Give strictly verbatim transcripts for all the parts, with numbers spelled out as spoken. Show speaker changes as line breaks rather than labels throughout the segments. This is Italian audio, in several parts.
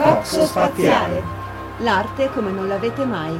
Coxo Spaziale. L'arte come non l'avete mai.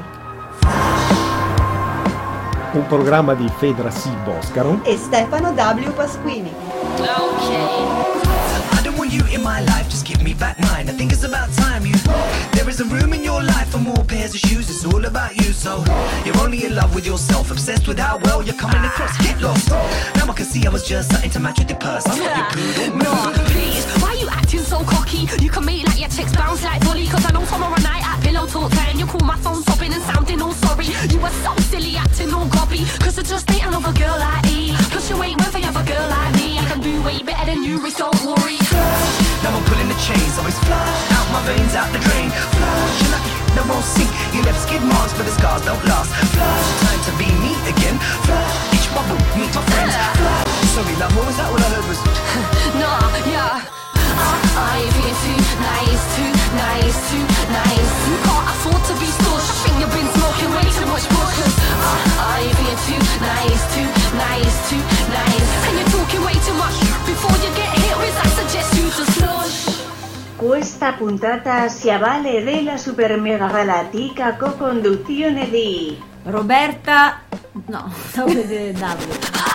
Un programma di Fedra C. Boscaro
e Stefano W. Pasquini.
Okay. You in my life, just give me back mine. I think it's about time you. There is a room in your life for more pairs of shoes. It's all about you, so you're only in love with yourself, obsessed with how well you're coming across. Get lost. Now I can see I was just something to match with your purse. I'm not your poodle.
No, please, why you acting so cocky? You can make like your chicks bounce like Dolly. Cause I know tomorrow night at pillow talk time you call my phone sobbing and sounding all sorry. You were so silly acting all gobby. Cause I just ain't another girl like me. Plus you ain't worth another girl like me. I can do way better than you, Rich, don't worry.
Now I'm pulling the chains, always flush out my veins, out the drain. Flush, you're lucky, they won't sink. You left skid marks, but the scars don't last. Flush, time to be me again. Flush, each bubble, meet my friends. Flush, sorry love, what was that? All I heard was
nah, yeah. Uh, I ain't being too nice, too nice, too nice. You can't afford to be stush. I think you've been smoking way too much bush. Cause uh, I ain't being too nice, too nice, too nice. And you're talking way too much. Before you get hit with, I suggest you to slush.
Questa puntata si avvale della super mega galattica co-conduzione di
Roberta. No, stavo per dire Davide.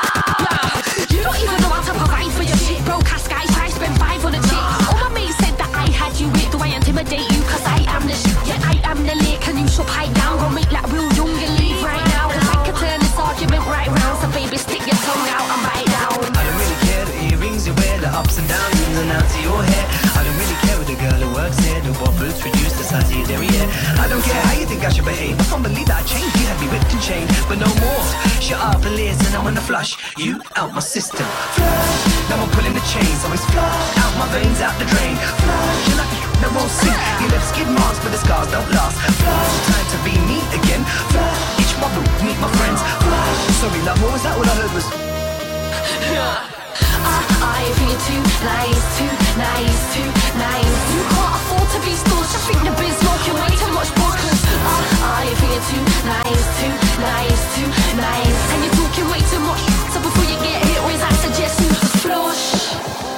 You don't even know how to provide for your shit, bro. Cash guys try to spend five on a chick. All my mates said that I had you with. Do I intimidate you? Cause I am the shit. Yeah, I am the lick. And you should pipe down. Go make like real young and leave right now. Cause I could turn this argument right round. So baby, stick your tongue out and bite down.
I don't really care the earrings you wear, the ups and downs in and out to your hair. I don't really care with the girl who works here. The waffles reduce the size of your derriere. I don't care how you think I should behave. I can't believe that I changed. You had me whipped and chained, but no more. Shut up and listen, I wanna flush you out my system. Flush, now I'm pulling the chains, always flush out my veins, out the drain. Flush, you're lucky, they won't sink. You left skid marks, but the scars don't last. Flush, time to be me again. Flush, each bubble, meet my friends. Flush, sorry love, what was that? All I heard was
yeah. Uh, I feel too nice, too nice, too nice. You can't afford to be stush. I think you've been smoking way too much bush. Cause uh, I feel too nice, too nice, too nice. And you're talking way too much. So before you get hit with, I suggest you to flush.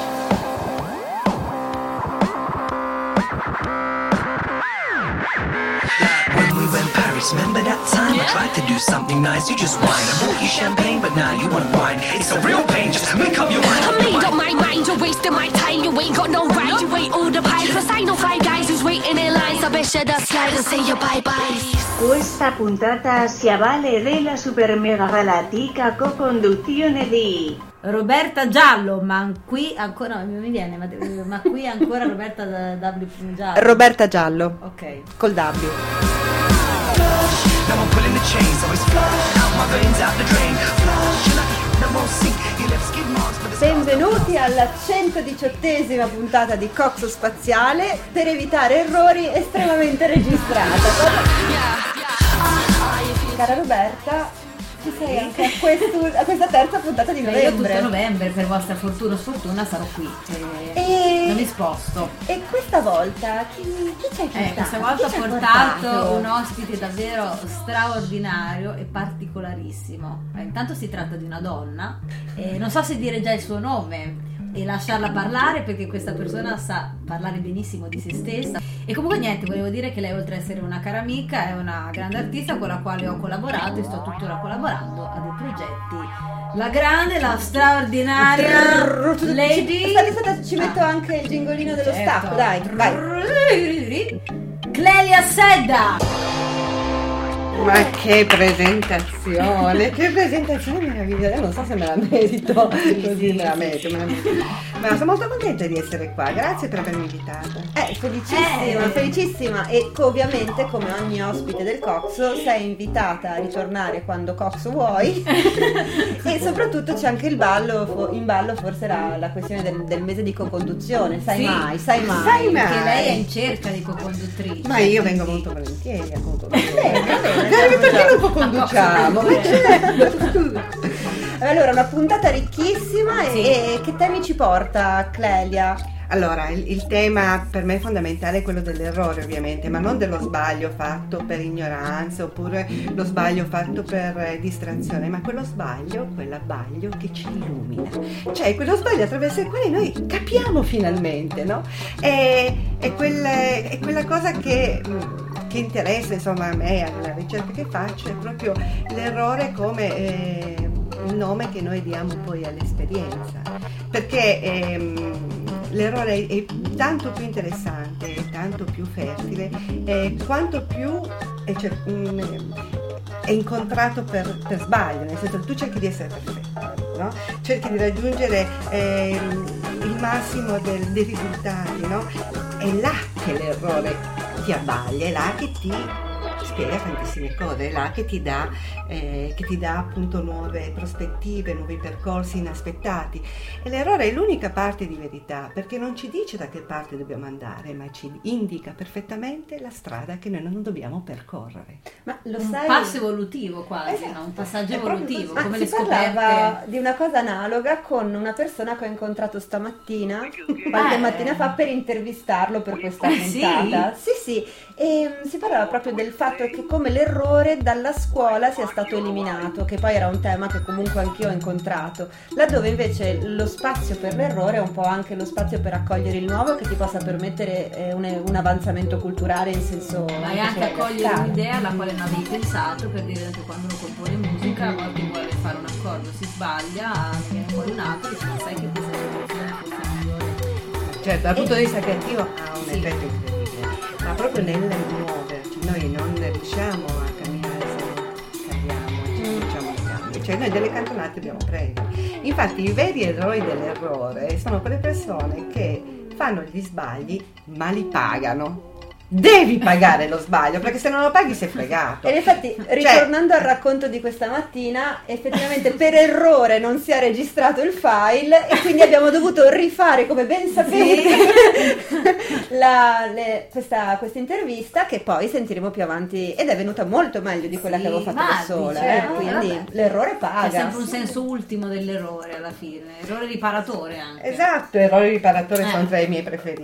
when we went Paris, remember that time? Yeah. I tried to do something nice, you just whine. I bought you champagne, but now you want wine. It's a real pain, just make up your mind.
I made up my mind, you're wasting my time. You ain't got no right, you ain't all the pie. Cause I know five guys who's waiting in line. So best shut up, slide and say your bye-bye.
Questa puntata si avvale della super mega galattica co-conduzione di
Roberta Giallo, ma qui ancora non mi viene, ma, ma qui ancora Roberta W. Giallo.
Roberta Giallo.
Ok.
Col W.
Now I'm pulling the chains, always flush out my veins, out the drain. Flush, you're lucky, they won't sink. You left skid marks, but the scars don't last.
Benvenuti alla centodiciottesima puntata di Coxo Spaziale per evitare errori estremamente registrata. Cara Roberta, ci sei anche a, questo, a questa terza puntata di novembre.
Io tutto novembre, per vostra fortuna o sfortuna, sarò qui. E
e...
non mi sposto.
E questa volta chi, chi ci hai portato?
Eh, questa volta ho portato, portato un ospite davvero straordinario e particolarissimo. Eh, intanto si tratta di una donna, e non so se dire già il suo nome e lasciarla parlare, perché questa persona sa parlare benissimo di se stessa. E comunque niente, volevo dire che lei, oltre ad essere una cara amica, è una grande artista con la quale ho collaborato e sto tuttora collaborando a dei progetti. La grande, la straordinaria Lady.
Aspetta, aspetta, ci metto ah. anche il gingolino dello
certo.
stacco, dai, vai.
Clelia Sedda.
Ma che presentazione, che presentazione meravigliosa, non so se me la merito, così me la merito, me la merito. Ma sono molto contenta di essere qua, grazie per avermi invitata.
Eh, felicissima, eh. felicissima e ovviamente come ogni ospite del Coxo sei invitata a ritornare quando Coxo vuoi e soprattutto c'è anche il ballo, in ballo forse la, la questione del, del mese di co-conduzione, sai
sì.
mai, sai mai.
Sai mai.
Che lei è in cerca di co-conduttrice.
Ma io vengo molto volentieri a co-condurre.
Bene, bene.
Perché non co-conduciamo?
Allora, una puntata ricchissima sì. e che temi ci porta Clelia?
Allora, il, il tema per me fondamentale è quello dell'errore, ovviamente, ma non dello sbaglio fatto per ignoranza oppure lo sbaglio fatto per eh, distrazione, ma quello sbaglio, quell'abbaglio che ci illumina. Cioè, quello sbaglio attraverso il quale noi capiamo finalmente, no? È, è, quel, è quella cosa che, che interessa, insomma, a me, alla ricerca che faccio, è proprio l'errore come eh, il nome che noi diamo poi all'esperienza. Perché ehm, l'errore è tanto più interessante, è tanto più fertile, eh, quanto più è, cer- mh, è incontrato per, per sbaglio, nel senso che tu cerchi di essere perfetto, no? Cerchi di raggiungere eh, il massimo del, dei risultati, no? È là che l'errore ti abbaglia, è là che ti spiega tantissime cose, è là che ti dà eh, che ti dà appunto nuove prospettive, nuovi percorsi inaspettati. E l'errore è l'unica parte di verità, perché non ci dice da che parte dobbiamo andare, ma ci indica perfettamente la strada che noi non dobbiamo percorrere.
Ma lo
Un
sai?
passo evolutivo quasi,
Esatto.
no? Un passaggio
È proprio
evolutivo,
così.
come
Ma
le
si parlava
scoperte.
di una cosa analoga con una persona che ho incontrato stamattina, qualche
Eh.
mattina fa, per intervistarlo per questa
Eh, sì?
puntata. Sì, sì, e mm, si parlava proprio del fatto che come l'errore dalla scuola sia stato eliminato, che poi era un tema che comunque anch'io ho incontrato, laddove invece lo spazio per l'errore è un po' anche lo spazio per accogliere il nuovo, che ti possa permettere eh, un, un avanzamento culturale in senso
Vai anche a cogliere un'idea alla quale non avevi pensato, per dire che quando uno compone musica, a volte vuole fare un accordo, si sbaglia, ne viene fuori un altro, e dice, sai che questa soluzione forse migliore.
Certo, dal punto di vista creativo ha un
Sì.
effetto incredibile, ma proprio nel muoverci, noi non riusciamo a camminare se non cambiamo, ci facciamo i cambi, cioè noi delle cantonate dobbiamo prendere. Infatti i veri eroi dell'errore sono quelle persone che fanno gli sbagli ma li pagano. Devi pagare lo sbaglio, perché se non lo paghi sei fregato.
E infatti, ritornando al racconto di questa mattina, effettivamente per errore non si è registrato il file e quindi abbiamo dovuto rifare, come ben sapete, la, le, questa, questa intervista, che poi sentiremo più avanti, ed è venuta molto meglio di quella
Sì,
che avevo fatto
ma
da sola,
certo,
eh, quindi
vabbè.
l'errore
C'è
paga.
sempre un senso ultimo dell'errore alla fine, errore riparatore anche.
Esatto, errori riparatori
Eh.
sono tra i miei preferiti.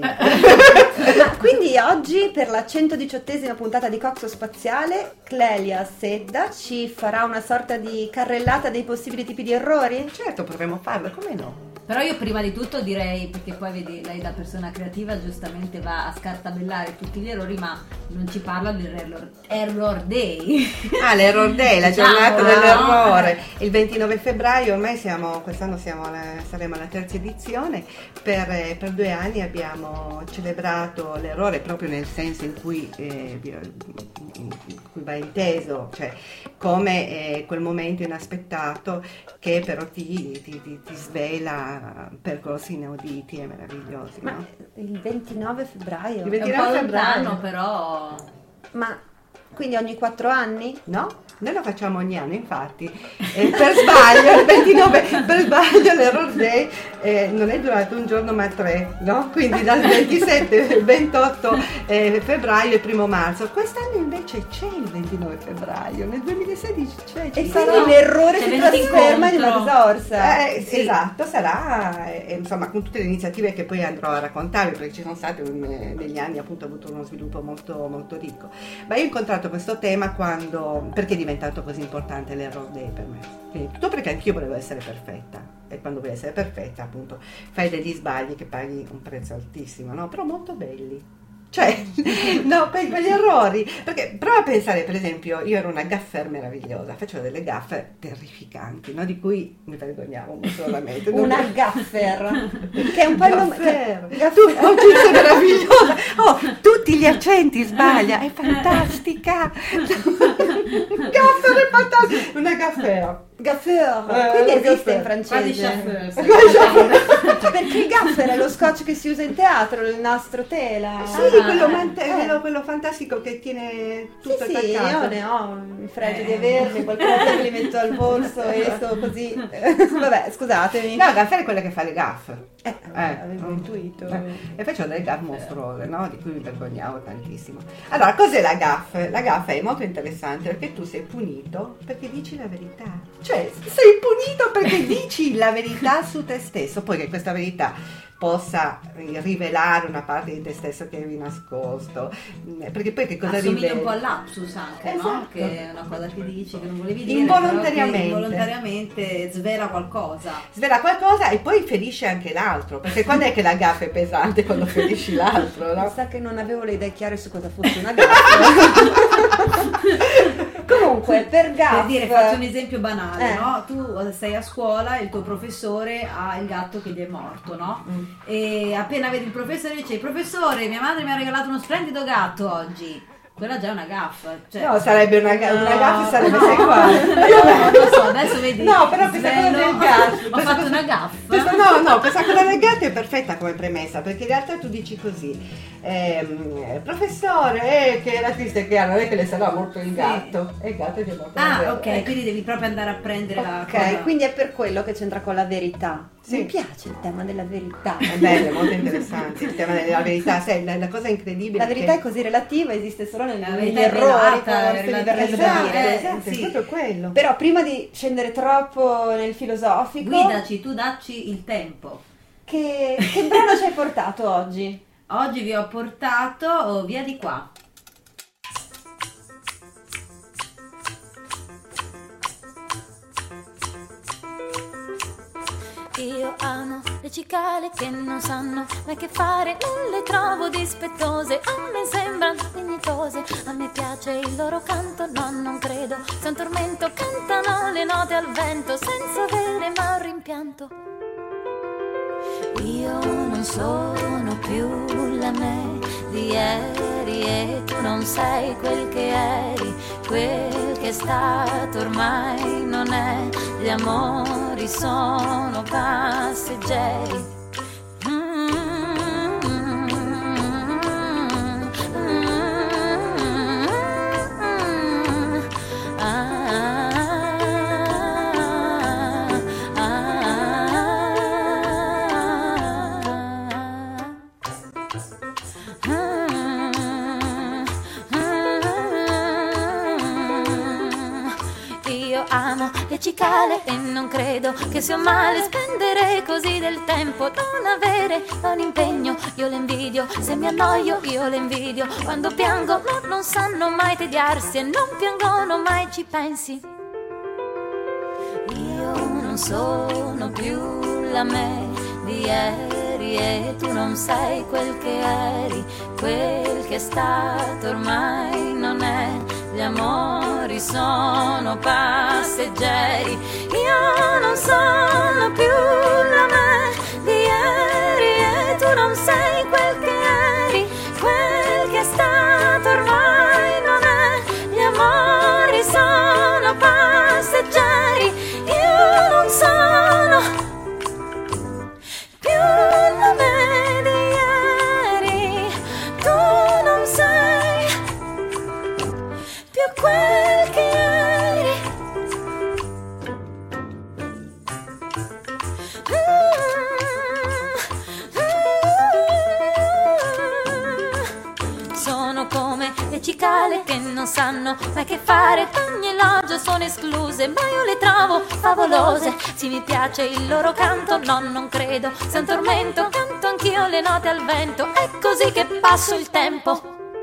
Ma quindi oggi, per la centodiciottesima puntata di Coxo Spaziale, Clelia Sedda ci farà una sorta di carrellata dei possibili tipi di errori?
Certo, potremmo farlo, come no?
Però io prima di tutto direi, perché poi vedi, lei da persona creativa giustamente va a scartabellare tutti gli errori, ma non ci parla dell'error error day.
Ah, l'Error Day, la
Diciamo,
giornata
no?
dell'errore. Il ventinove febbraio, ormai siamo, quest'anno siamo alla, saremo alla terza edizione, per, eh, per due anni abbiamo celebrato l'errore proprio nel senso in cui, eh, in cui va inteso, cioè come eh, quel momento inaspettato che però ti, ti, ti, ti svela percorsi inauditi e meravigliosi,
Ma
no?
il ventinove febbraio?
Il
È un po'
ventinove
lontano,
febbraio.
però.
Ma quindi ogni quattro anni?
No? Noi lo facciamo ogni anno, infatti, e per sbaglio, il ventinove, per sbaglio l'Error Day eh, non è durato un giorno ma tre, no? Quindi dal ventisette al ventotto eh, febbraio e primo marzo. Quest'anno invece c'è il ventinove febbraio, nel duemilasedici c'è.
E
ci
quindi
sarà.
l'errore
C'è
si
venti
trasforma in una
incontro.
risorsa.
Eh, sì, esatto, sarà, eh, insomma, con tutte le iniziative che poi andrò a raccontarvi, perché ci sono state eh, negli anni, appunto, ha avuto uno sviluppo molto, molto ricco. Ma io ho incontrato questo tema quando, perché è diventato così importante l'Error Day per me? Quindi, tutto perché anch'io volevo essere perfetta, e quando vuoi essere perfetta, appunto, fai degli sbagli che paghi un prezzo altissimo, no? Però molto belli. Cioè, no, per quegli errori, perché prova a pensare, per esempio, io ero una gaffer meravigliosa, facevo delle gaffe terrificanti, no? Di cui mi vergognavo molto solamente.
Una gaffer, che è un po' il nome.
Gaffer.
Gaffer.
Tu, oh, tu sei meravigliosa, oh, tutti gli accenti sbaglia, è fantastica. Gaffer è fantastica, una gaffera.
Gaffer,
Eh,
quindi
una
esiste
gaffer.
in
Quasi
francese.
chauffeur.
Perché il gaffer è lo scotch che si usa in teatro, il nastro tela.
Sì,
Ah,
quello,
eh.
mante-
Eh.
quello, quello fantastico che tiene tutto
Sì, sì,
attaccato.
io ne ho, mi fregio
Eh.
di averli, qualche volta me li metto al polso e sto così. Vabbè, scusatemi.
No, gaffera è quella che fa le gaffe.
Eh,
Eh.
avevo intuito.
Eh, E facevo delle gaffe mostruose, no? Di cui mi vergognavo tantissimo. Allora, cos'è la gaffe? La gaffe è molto interessante perché tu sei punito perché dici la verità. Cioè, sei punito perché dici la verità su te stesso. Poi che questa verità possa rivelare una parte di te stesso che avevi nascosto, perché poi che cosa
assomiglia
riveli?
un po' al lapsus anche,
Esatto.
no? Che è una cosa che dici che non volevi dire,
Involontariamente.
però che involontariamente svela qualcosa.
Svela qualcosa e poi ferisce anche l'altro, perché quando è che la gaffa è pesante? Quando ferisci l'altro, no?
Mi sa che non avevo le idee chiare su cosa fosse una gaffa. Comunque, per gaffa,
Per dire, faccio un esempio banale,
Eh.
no? Tu sei a scuola e il tuo professore ha il gatto che gli è morto, no?
Mm.
E appena vedi il professore dice: professore, mia madre mi ha regalato uno splendido gatto oggi. Quella già è una gaffa. Cioè,
No, sarebbe una, ga- una
no,
gaffa, sarebbe
no.
sei qua.
Non lo so, adesso vedi.
No, però questa cosa
svelo,
del gatto.
Ho
questa
fatto
cosa-
una gaffa.
questa- no, no, questa cosa del gatto è perfetta come premessa, perché in realtà tu dici così, ehm, professore, eh, che era triste che non è che le sarà morto il gatto, e il gatto gli è morto
Ah,
davvero.
ok,
Ecco.
quindi devi proprio andare a prendere la
ok,
cosa.
quindi è per quello che c'entra con la verità.
Sì.
Mi piace il tema della verità.
È bello, è molto interessante il tema della verità. Sai, la, la cosa incredibile
La verità
che-
è così relativa, esiste solo negli,
La
negli
verità è
errori,
velata,
forse
è
mi
relativa.
verrebbe da
Esatto,
dire.
esatto,
sì.
è proprio quello.
Però prima di scendere troppo nel filosofico,
Guidaci, tu dacci il tempo.
che, che brano ci hai portato oggi?
Oggi vi ho portato oh, Via di qua.
Io amo le cicale che non sanno mai che fare, non le trovo dispettose, a me sembrano dignitose, a me piace il loro canto, no non credo, sia un tormento, cantano le note al vento senza avere mai un rimpianto. Io non sono più la me di ieri e tu non sei quel che eri, quel che è stato ormai non è, gli amori sono passeggeri. Io amo le cicale e non credo che sia un male spendere così del tempo, non avere un impegno, io le invidio, se mi annoio io le invidio, quando piango no, non sanno mai tediarsi e non piangono mai, ci pensi. Io non sono più la me di ieri e tu non sei quel che eri, quel che è stato ormai non è, gli amori sono passeggeri. Io non sono più la me di ieri e tu non sei quel che eri, quel che è stato ormai non è, gli amori sono passeggeri. Io non sono più la me di ieri, tu non sei più quel che eri. Sono come le cicale che non sanno mai che fare, ogni elogio sono escluse, ma io le trovo favolose. Sì, mi piace il loro canto, no, non credo sia un tormento, canto anch'io le note al vento, è così che passo il tempo.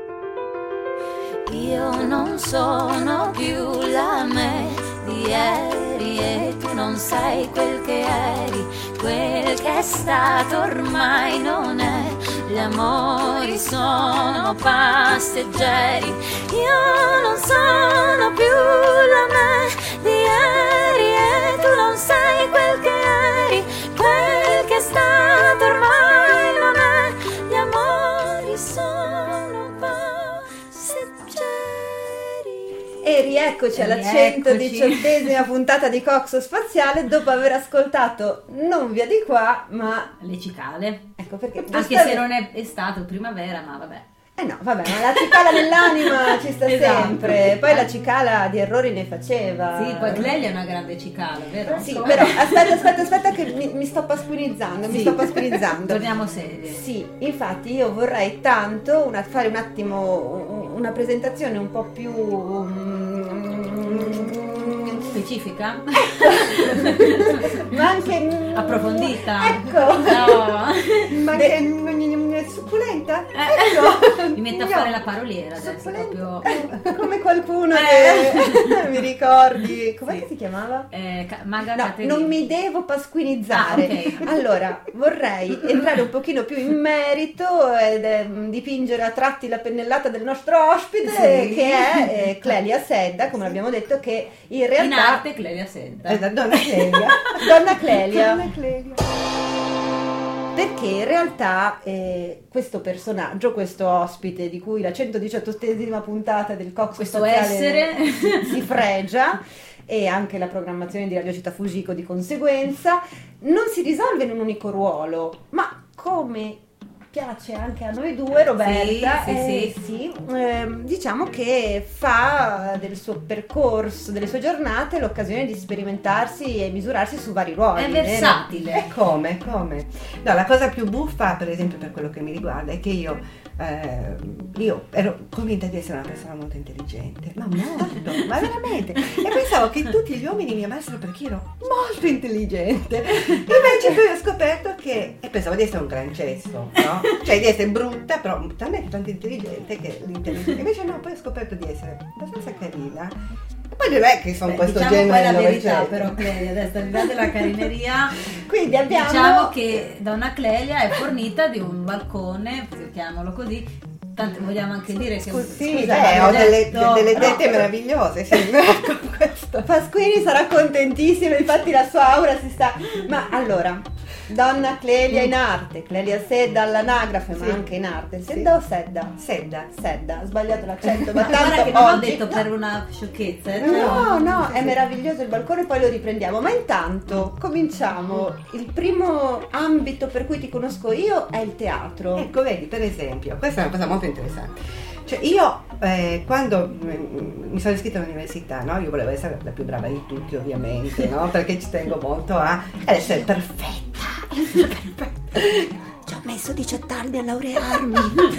Io non sono più la me di ieri e tu non sei quel che eri, quel che è stato ormai non è, gli amori sono passeggeri. Io non sono più la me di ieri e tu non sei quel che eri, quel che è stato ormai non è, gli amori sono passeggeri.
E rieccoci alla
Rieccoci.
centodiciottesima puntata di Coxo Spaziale dopo aver ascoltato non Via di qua, ma
Le cicale.
ecco perché.
Anche se non è estate o primavera, ma vabbè.
Eh no, vabbè, ma la cicala nell'anima ci sta
Esatto.
sempre. Poi la cicala di errori ne faceva.
Sì, poi Clelia è una grande cicala, vero?
Sì, però aspetta, aspetta, aspetta che mi, mi sto paspunizzando, mi
Sì.
sto paspunizzando.
Torniamo serie.
Sì, infatti io vorrei tanto una- fare un attimo una presentazione un po' più mm,
Specifica?
ma anche mm,
Approfondita?
Ecco.
No.
anche mm, succulenta?
Eh, mi metto a fare la paroliera adesso proprio.
Eh, come qualcuno
Eh.
che mi ricordi, com'è
Sì.
che si chiamava?
Eh, ca- Maga
No,
Caterina.
non mi devo pasquinizzare.
Ah, ok.
Allora, vorrei entrare un pochino più in merito ed eh, dipingere a tratti la pennellata del nostro ospite,
Sì.
che è eh, Clelia Sedda, come abbiamo detto, che in realtà
In arte Clelia Sedda.
Eh, da donna Clelia.
Donna Clelia.
Donna Clelia.
Perché in realtà eh, questo personaggio, questo ospite di cui la centodiciottesima puntata del Cox
Questo
Spaziale
essere.
si fregia, e anche la programmazione di Radio Città Fujiko di conseguenza, non si risolve in un unico ruolo, ma come piace anche a noi due, Roberta,
Sì, sì,
eh,
sì.
sì, ehm, diciamo che fa del suo percorso, delle sue giornate, l'occasione di sperimentarsi e misurarsi su vari ruoli.
È
vero?
versatile.
E come, come? No, la cosa più buffa, per esempio, per quello che mi riguarda, è che io, eh, io ero convinta di essere una persona molto intelligente, ma molto, ma veramente. E pensavo che tutti gli uomini mi amassero perché ero molto intelligente. Invece poi ho scoperto che, e pensavo di essere un gran cesso, no? Cioè di essere brutta, però talmente tanto intelligente che l'intelligenza. Invece no, poi ho scoperto di essere abbastanza carina. E poi non è che sono
Beh,
questo
diciamo poi
genere
la
di
verità
novecento.
però Clelia, adesso al di là della carineria,
Quindi abbiamo
diciamo che Donna Clelia è fornita di un balcone, chiamiamolo così, tanto vogliamo anche dire che
Scusi,
Sì,
Scusa,
beh, ho
abbiamo
delle,
detto-
delle
no,
tette
però-
meravigliose, sì, ecco questo.
Pasquini sarà contentissima, infatti la sua aura si sta... Ma allora, Donna Clelia in arte, Clelia Sedda all'anagrafe, ma
Sì.
anche in arte.
Sì.
Sedda o Sedda?
Sedda.
Sedda, ho sbagliato l'accento, ma
Ma guarda
tanto
che non ho
oggi...
detto per una sciocchezza, eh,
No,
però-
no, è meraviglioso il balcone, poi lo riprendiamo. Ma intanto cominciamo. Il primo ambito per cui ti conosco io è il teatro.
Ecco, vedi, per esempio, questa è una cosa molto interessante. Cioè io eh, quando mm, mi sono iscritta all'università, no? Io volevo essere la più brava di tutti, ovviamente, no? Perché ci tengo molto a essere perfetta. Essere perfetta.
Ci ho messo diciotto anni a laurearmi.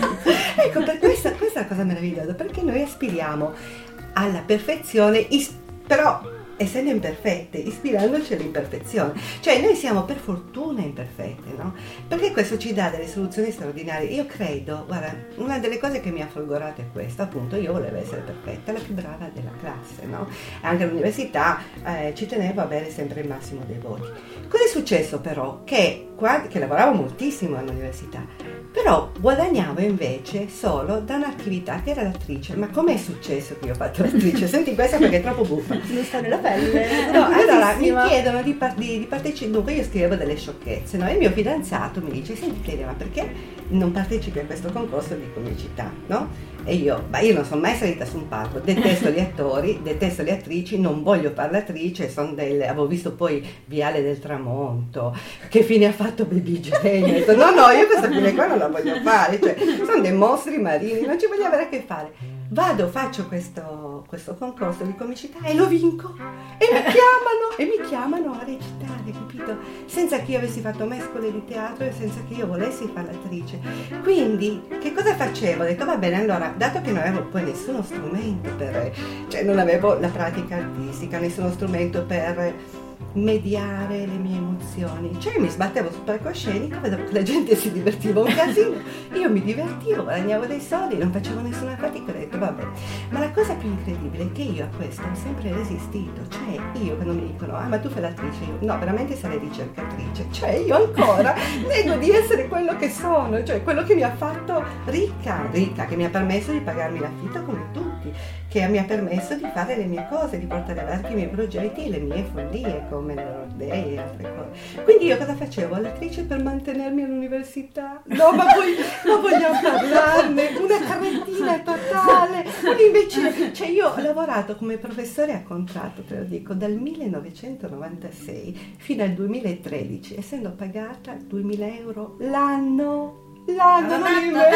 Ecco, per questa, questa è una cosa meravigliosa, perché noi aspiriamo alla perfezione, is- però essendo imperfette, ispirandoci all'imperfezione. Cioè noi siamo per fortuna imperfette, no? Perché questo ci dà delle soluzioni straordinarie. Io credo, guarda, una delle cose che mi ha folgorato è questa, appunto, io volevo essere perfetta, la più brava della classe, no? Anche all'università eh, ci tenevo a avere sempre il massimo dei voti. Cosa è successo però? Che, qua, che lavoravo moltissimo all'università, però guadagnavo invece solo da un'attività che era l'attrice. Ma come è successo che io ho fatto l'attrice? Senti questa perché è troppo buffa.
Non sta nella pelle.
No, allora mi
curiosissima.
chiedono di, par- di, di partecipare. Dunque io scrivevo delle sciocchezze, no? E il mio fidanzato mi dice: senti Clelia, ma perché non partecipi a questo concorso di comicità, no? E io, ma io non sono mai salita su un palco, detesto gli attori, detesto le attrici, non voglio fare l'attrice, sono delle, avevo visto poi Viale del Tramonto, che fine ha fatto Baby Jane, ho detto no no, io questa fine qua non la voglio fare, cioè sono dei mostri marini, non ci voglio avere a che fare. Vado, faccio questo, questo concorso di comicità e lo vinco e mi chiamano e mi chiamano a recitare, capito? Senza che io avessi fatto mescole di teatro e senza che io volessi fare l'attrice. Quindi che cosa facevo? Ho detto va bene, allora, dato che non avevo poi nessuno strumento per, cioè non avevo la pratica artistica, nessuno strumento per mediare le mie emozioni, cioè mi sbattevo sul palcoscenico, vedevo che la gente si divertiva un casino, io mi divertivo, guadagnavo dei soldi, non facevo nessuna fatica, ho detto vabbè. Ma la cosa più incredibile è che io a questo ho sempre resistito, cioè io quando mi dicono ah ma tu fai l'attrice, io no, veramente sarei ricercatrice, cioè io ancora nego di essere quello che sono, cioè quello che mi ha fatto ricca, ricca, che mi ha permesso di pagarmi l'affitto come tutti, che mi ha permesso di fare le mie cose, di portare avanti i miei progetti e le mie follie come le Nord Day e altre cose. Quindi io cosa facevo? L'attrice per mantenermi all'università? No, ma poi non vogliamo parlarne, una carrettina totale, un imbecille. Cioè io ho lavorato come professore a contratto, te lo dico, dal millenovecentonovantasei fino al duemilatredici, essendo pagata duemila euro l'anno. L'anno non il mese.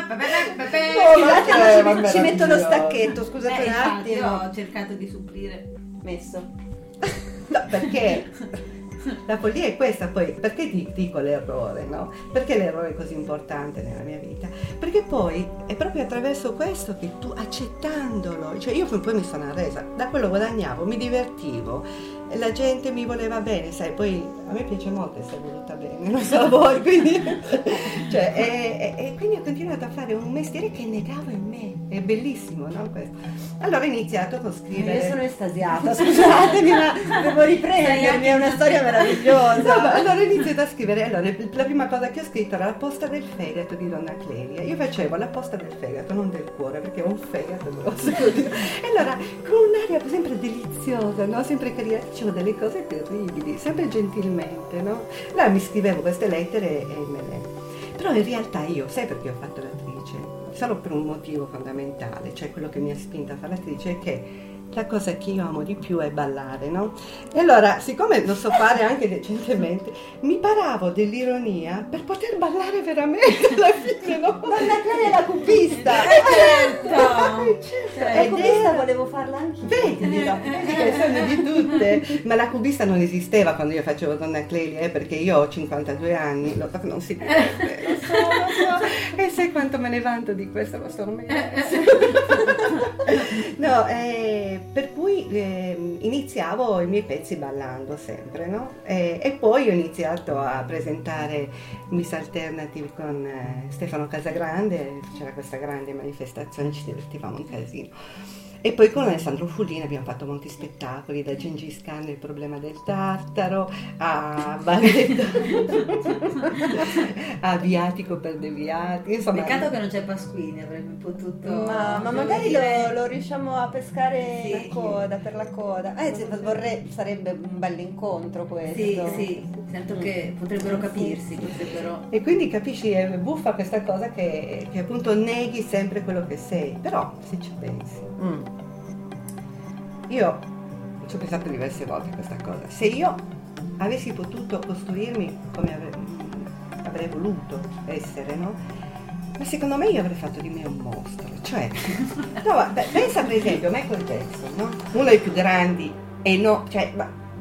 Scusate,
Oh,
ma
ma
ci, ci metto lo
meraviglioso.
stacchetto, scusate
Eh,
un
infatti, io
attimo.
ho cercato di supplire.
Messo.
No, perché La follia è questa. Poi perché ti dico l'errore, no? Perché l'errore è così importante nella mia vita? Perché poi è proprio attraverso questo che tu, accettandolo, cioè io poi mi sono arresa, da quello guadagnavo, mi divertivo, la gente mi voleva bene, sai, poi a me piace molto essere voluta bene, non so a voi, quindi, cioè, e, e, e quindi ho continuato a fare un mestiere che negavo in me, è bellissimo, no? Questo. Allora ho iniziato con scrivere.
Io sono estasiata, scusatemi, ma devo riprendermi, è una storia meravigliosa.
No, allora ho iniziato a scrivere, allora la prima cosa che ho scritto era la posta del fegato di Donna Clelia. Io facevo la posta del fegato, non del cuore, perché ho un fegato grosso così. E allora, con un'aria sempre deliziosa, no? Sempre carina, dicevo delle cose terribili, sempre gentilmente, no? Allora mi scrivevo queste lettere e me le... Però in realtà io, sai perché ho fatto l'attrice? Solo per un motivo fondamentale, cioè quello che mi ha spinta a fare l'attrice è che la cosa che io amo di più è ballare, no? E allora, siccome lo so fare anche decentemente, mi paravo dell'ironia per poter ballare veramente alla fine, no?
Donna Clelia è la cubista!
Certo!
La cubista volevo farla anche io.
Vedi, no? Vedi che sono di tutte. Ma la cubista non esisteva quando io facevo Donna Clelia, eh, perché io ho cinquantadue anni, lo so che non si diverte, lo so, lo so. E sai quanto me ne vanto di questo, lo so ormai. No, eh, per cui eh, iniziavo i miei pezzi ballando sempre, no? E, e poi ho iniziato a presentare Miss Alternative con eh, Stefano Casagrande, c'era questa grande manifestazione, ci divertivamo un casino. E poi con Alessandro Fullini abbiamo fatto molti spettacoli, da Gengis Khan, Il problema del tartaro, a Vendetta, a Viatico per deviati, insomma.
Peccato che non c'è Pasquini, avrebbe potuto...
Ma, ma magari lo, lo riusciamo a pescare sì. La coda, per la coda. Eh, vorrei, sarebbe un bel incontro questo.
Sì, sì, sento che potrebbero capirsi, potrebbero...
E quindi capisci, è buffa questa cosa che, che appunto neghi sempre quello che sei, però se ci pensi... Mm. Io ci ho pensato diverse volte a questa cosa. Se io avessi potuto costruirmi come avrei, avrei voluto essere, no? Ma secondo me io avrei fatto di me un mostro. Cioè, no, pensa per esempio a Michael Jackson, no? Uno dei più grandi e no, cioè,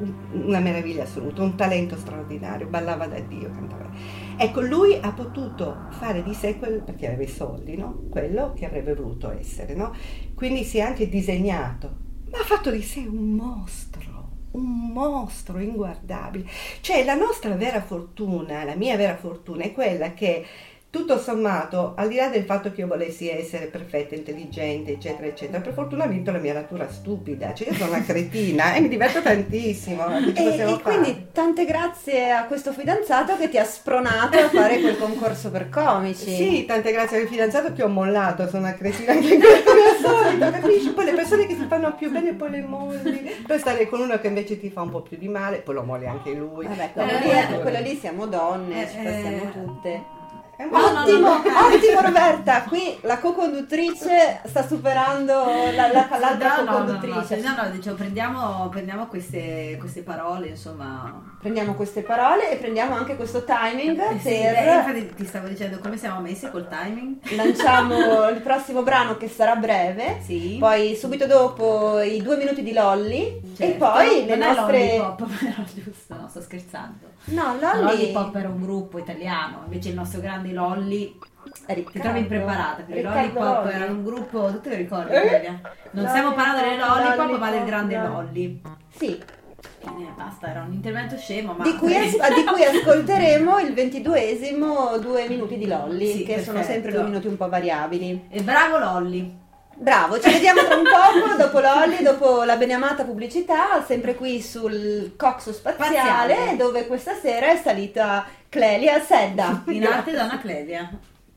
una meraviglia assoluta, un talento straordinario, ballava da Dio, cantava. Ecco, lui ha potuto fare di sé quel, perché aveva i soldi, no? Quello che avrebbe voluto essere, no? Quindi si è anche disegnato, ma ha fatto di sé un mostro, un mostro inguardabile. Cioè la nostra vera fortuna, la mia vera fortuna è quella che tutto sommato, al di là del fatto che io volessi essere perfetta, intelligente, eccetera, eccetera, per fortuna ha vinto la mia natura stupida, cioè io sono una cretina e mi diverto tantissimo.
E, e quindi tante grazie a questo fidanzato che ti ha spronato a fare quel concorso per comici.
Sì, tante grazie al fidanzato che ho mollato, sono una cretina anche in questo mio solito, capisci? Poi le persone che ti fanno più bene poi le molli, poi stare con uno che invece ti fa un po' più di male, poi lo molli anche lui.
Vabbè, quello, eh, lì, è, quello lì siamo donne, eh, ci passiamo tutte.
No,
ottimo,
no, no, no.
ottimo Roberta, qui la co-conduttrice sta superando la, la, l'altra
no,
co-conduttrice.
No, no, no, no, dicevo, prendiamo, prendiamo queste, queste parole, insomma.
Prendiamo queste parole e prendiamo anche questo timing
eh,
per...
Sì, beh, infatti ti stavo dicendo come siamo messi col timing.
Lanciamo il prossimo brano che sarà breve,
sì.
Poi subito dopo i due minuti di Lolli, certo. E poi le
non
nostre...
è Lollipop, però giusto, no, sto scherzando.
No, Lolli...
Lollipop era un gruppo italiano, invece il nostro grande Lolli
Riccardo.
Ti trovi impreparata perché i Lollipop
Lolli.
erano un gruppo, tu te lo ricordi?
Eh?
Non
Lolli,
stiamo parlando delle Lollipop,
Lollipop,
ma del grande
no.
Lolli.
Sì.
Bene, basta, era un intervento scemo, ma
Di cui, as- di cui ascolteremo il ventiduesimo due minuti di Lolli,
Sì,
che
perfetto.
sono sempre due minuti un po' variabili.
E bravo Lolli.
Bravo, ci vediamo tra un poco, dopo Lolli, dopo la beneamata pubblicità, sempre qui sul Coxo Spaziale,
Spaziale.
dove questa sera è salita Clelia Sedda.
In arte Donna Clelia.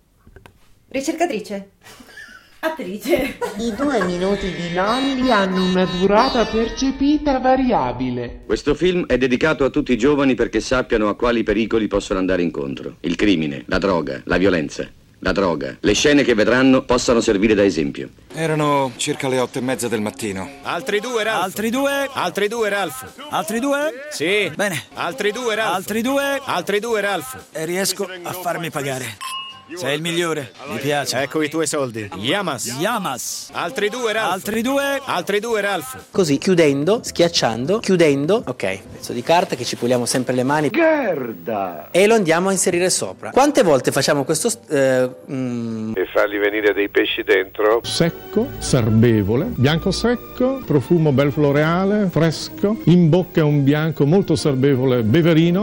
Ricercatrice.
Attrice.
I due minuti di Lolli hanno una durata percepita variabile.
Questo film è dedicato a tutti i giovani perché sappiano a quali pericoli possono andare incontro. Il crimine, la droga, la violenza. La droga. Le scene che vedranno possano servire da esempio.
Erano circa le otto e mezza del mattino.
Altri due, Ralph. Altri due. Altri due, Ralph. Altri due? Sì. Bene. Altri due, Ralph. Altri due. Altri due, Ralph. E riesco a farmi pagare. Sei il migliore, mi piace.
Ecco i tuoi soldi. Yamas.
Yamas.
Altri due, Ralph.
Altri due.
Altri due, Ralph.
Così, chiudendo, schiacciando, chiudendo. Ok, pezzo di carta che ci puliamo sempre le mani.
Gerda.
E lo andiamo a inserire sopra. Quante volte facciamo questo... Eh, mm...
E fargli venire dei pesci dentro?
Secco, serbevole, bianco secco, profumo bel floreale, fresco, in bocca un bianco molto serbevole, beverino.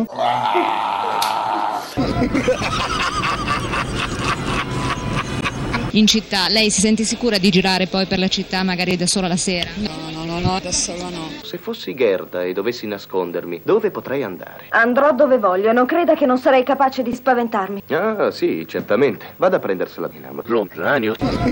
In città, lei si sente sicura di girare poi per la città magari da sola la sera?
No, no, no, no, da sola no.
Se fossi Gerda e dovessi nascondermi, dove potrei andare?
Andrò dove voglio, non creda che non sarei capace di spaventarmi.
Ah, sì, certamente. Vada a prendersela di namo. Lontranio.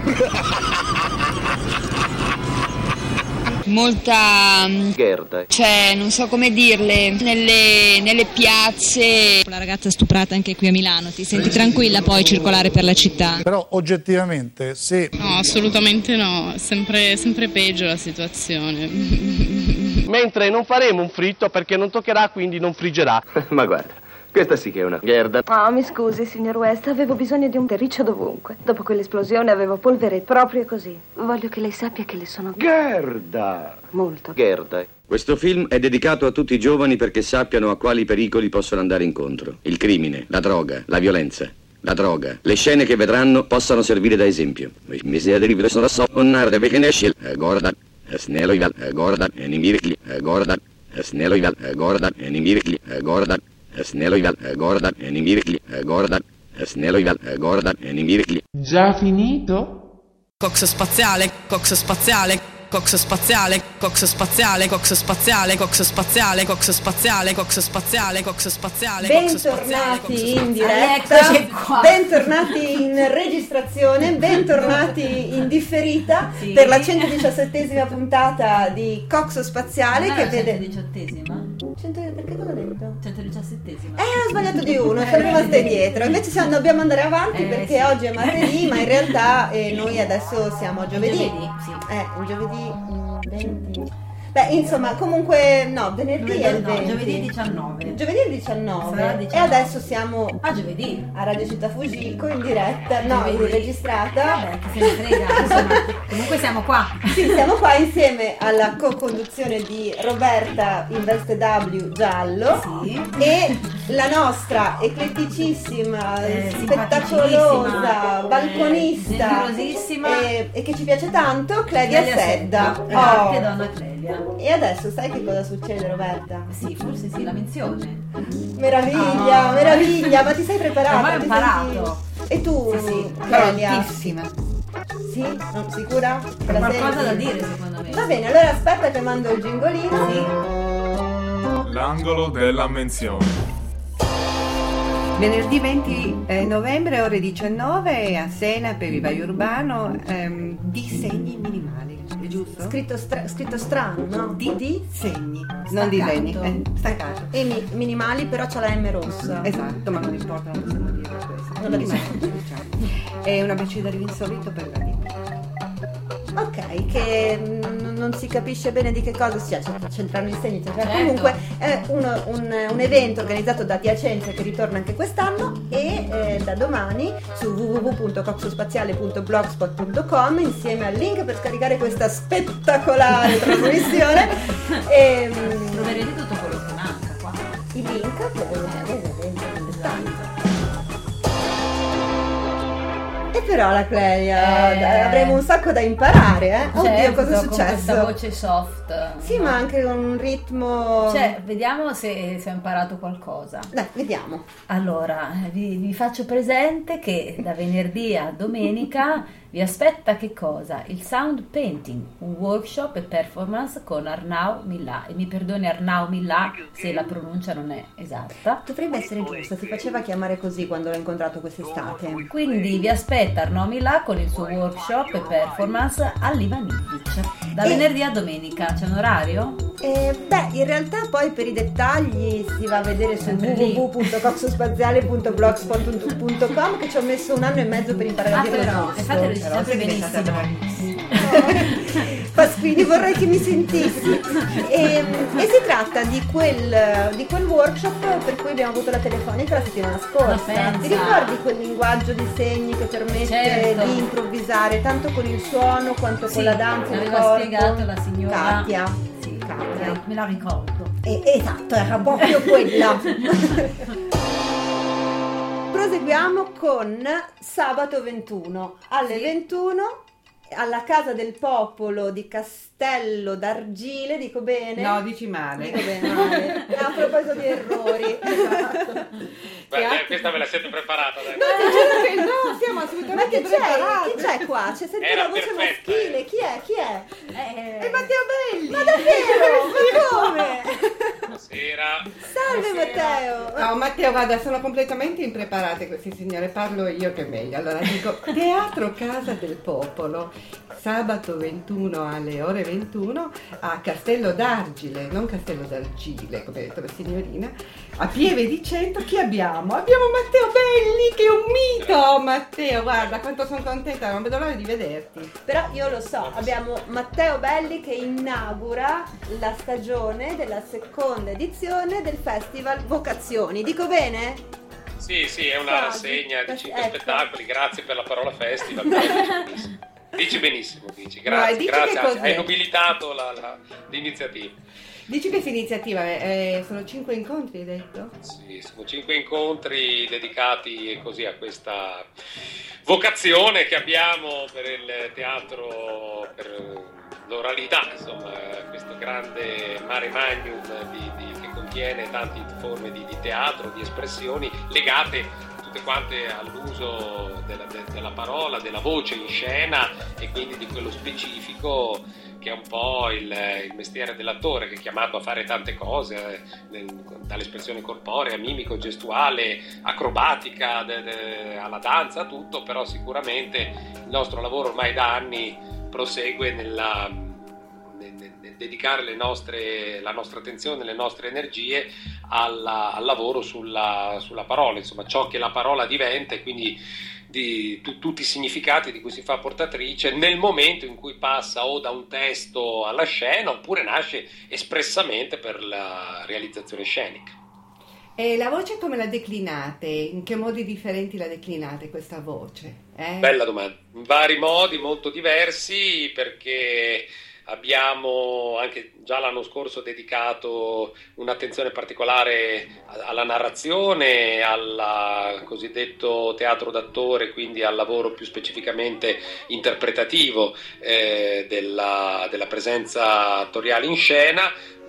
Molta...
Gerda.
Cioè, non so come dirle, nelle, nelle piazze. La ragazza stuprata anche qui a Milano, ti senti tranquilla poi circolare per la città?
Però oggettivamente, se...
No, assolutamente no, sempre, sempre peggio la situazione.
Mentre non faremo un fritto perché non toccherà, quindi non friggerà. Ma guarda, questa sì che è una Gerda.
Oh, mi scusi, signor West, avevo bisogno di un terriccio dovunque. Dopo quell'esplosione avevo polvere proprio così. Voglio che lei sappia che le sono...
Gerda!
Molto.
Gerda.
Questo film è dedicato a tutti i giovani perché sappiano a quali pericoli possono andare incontro. Il crimine, la droga, la violenza. La droga. Le scene che vedranno possano servire da esempio. Gorda, Sneloival, Gorda, Enimirkli, Gorda, Sneloival, Gorda, Enimirkli, Gorda, Sneloival, Gorda, Enimirkli, Gorda, Sneloival, Gorda, Enimirkli.
Già finito?
Cox spaziale, cox spaziale. Cox spaziale, cox spaziale, cox spaziale, cox spaziale, cox spaziale, cox spaziale, cox spaziale.
Bentornati in diretta, bentornati in registrazione, bentornati in differita sì. per la centodiciassettesima puntata di Cox Spaziale
non
che vede...
centodiciottesima?
cento... Perché cosa ho detto?
centodiciassettesima.
Eh, ho sbagliato di uno, sono rimaste dietro. Invece siamo, dobbiamo andare avanti eh, perché sì. oggi è martedì, ma in realtà eh, noi adesso siamo giovedì.
Giovedì, sì.
Eh, giovedì venti. Beh, insomma, comunque no, venerdì è il
no,
venti.
giovedì diciannove.
Giovedì è il diciannove. diciannove. E adesso siamo
ah, giovedì
a Radio Città Fujiko in diretta, no,
giovedì.
registrata.
Vabbè, che se ne frega, insomma. Comunque siamo qua.
Sì, siamo qua insieme alla co-conduzione di Roberta in veste W giallo
sì.
e la nostra ecletticissima, eh, spettacolosa, balconista e, e che ci piace tanto, Clelia Sedda.
Grazie, oh. donna Clelia.
E adesso sai che cosa succede, Roberta?
Sì, forse sì, la menzione.
Meraviglia, oh. meraviglia, ma ti sei preparata?
Ma ho imparato.
Sei... E tu,
sì, sì.
Clelia? Sì? Non sicura?
C'è qualcosa da dire secondo me.
Va bene, allora aspetta che mando il gingolino.
Sì.
L'angolo della menzione.
Venerdì venti novembre, ore diciannove, a Sena per Vivaio Urbano, ehm, disegni minimali, è giusto?
Scritto, stra- scritto strano, no?
Di, di segni,
staccato.
Non disegni, eh, staccato.
E mi- minimali però c'ha la M rossa.
Esatto, ma non importa, non possiamo dire questo.
Non la diciamo.
diciamo. È un abecedario insolito per la vita.
Ok, che n- non si capisce bene di che cosa sia, cioè, c'entrano i segni, cioè,
certo.
comunque è uno, un, un evento organizzato da Piacenza che ritorna anche quest'anno e eh, da domani su w w w punto coxospaziale punto blogspot punto com insieme al link per scaricare questa spettacolare trasmissione e
troverete tutto quello che manca qua.
Il link per l'evento in dettaglio. E però la Clelia,
eh,
avremo un sacco da imparare, eh? Oddio,
certo,
cosa è successo?
Con questa voce soft.
Sì, ma anche con un ritmo...
Cioè, vediamo se, se ho imparato qualcosa.
Dai, vediamo.
Allora, vi, vi faccio presente che da venerdì a domenica vi aspetta che cosa? Il sound painting, un workshop e performance con Arnaud Millat. E mi perdoni Arnaud Millat se la pronuncia non è esatta.
Dovrebbe essere giusta, si faceva chiamare così quando l'ho incontrato quest'estate.
Quindi vi aspetta Arnaud Millat con il suo workshop e performance all'Ivan Illich. Da
e...
venerdì a domenica, c'è un orario?
Eh, beh, in realtà poi per i dettagli si va a vedere su w w w punto coxospaziale punto blogspot punto com, che ci ho messo un anno e mezzo per imparare
Ah,
a dire
però,
giusto.
infatti lo dici
Però
sempre
sei diventata
benissimo.
Pasquini, vorrei che mi sentissi. E, e si tratta di quel, di quel workshop per cui abbiamo avuto la telefonica la settimana scorsa.
pensa.
Ti ricordi quel linguaggio di segni che permette
Certo.
di improvvisare tanto con il suono quanto
Sì,
con la danza?
mi
il
aveva
corpo?
spiegato la signora.
Katia.
Sì,
Katia.
me la ricordo.
Eh, esatto, era proprio quella. Proseguiamo con sabato ventuno alle ventuno alla Casa del Popolo di Castello d'Argile, dico bene?
No, dici male.
Dico bene, male. A proposito di errori, esatto.
Beh, questa ve la siete preparata, dai.
No, ti giuro che no, siamo assolutamente
Ma
preparati. Chi c'è qua? C'è sentito
Era
la voce
perfetta,
maschile, chi è? Chi è?
Eh,
È Matteo Belli! Ma davvero? Ma come?
Buonasera.
Salve Matteo!
No, Matteo, guarda, sono completamente impreparate questi signore, parlo io che meglio. Allora dico, Teatro Casa del Popolo, sabato ventuno alle ore ventuno a Castello d'Argile, non Castello d'Argile, come ha detto la signorina, a Pieve di Cento. Chi abbiamo? Abbiamo Matteo Belli, che è un mito! Matteo, guarda quanto sono contenta, non vedo l'ora di vederti.
Però io lo so, abbiamo Matteo Belli che inaugura la stagione della seconda edizione del Festival Vocazioni. Dico bene?
Sì, sì, è una
Quasi.
rassegna di cinque
Ecco.
spettacoli, grazie per la parola festival. Dici benissimo, dici,
No,
grazie,
e dici
grazie,
che
anzi,
cos'è?
hai nobilitato la- la- l'iniziativa.
Dici questa iniziativa, eh, sono cinque incontri, hai detto?
Sì, sono cinque incontri dedicati così a questa vocazione che abbiamo per il teatro, per l'oralità, insomma, questo grande mare magnum di, di, che contiene tante forme di, di teatro, di espressioni legate tutte quante all'uso della, de, della parola, della voce in scena e quindi di quello specifico che è un po' il, il mestiere dell'attore, che è chiamato a fare tante cose, eh, dall'espressione corporea, mimico, gestuale, acrobatica, de, de, alla danza, tutto, però sicuramente il nostro lavoro ormai da anni prosegue nella, nel, nel dedicare le nostre, la nostra attenzione, le nostre energie alla, al lavoro sulla, sulla parola, insomma ciò che la parola diventa e quindi di tu, tutti i significati di cui si fa portatrice nel momento in cui passa o da un testo alla scena oppure nasce espressamente per la realizzazione scenica.
E la voce come la declinate? In che modi differenti la declinate questa voce? Eh?
Bella domanda. In vari modi molto diversi, perché abbiamo anche già l'anno scorso dedicato un'attenzione particolare alla narrazione, al cosiddetto teatro d'attore, quindi al lavoro più specificamente interpretativo eh, della, della presenza attoriale in scena,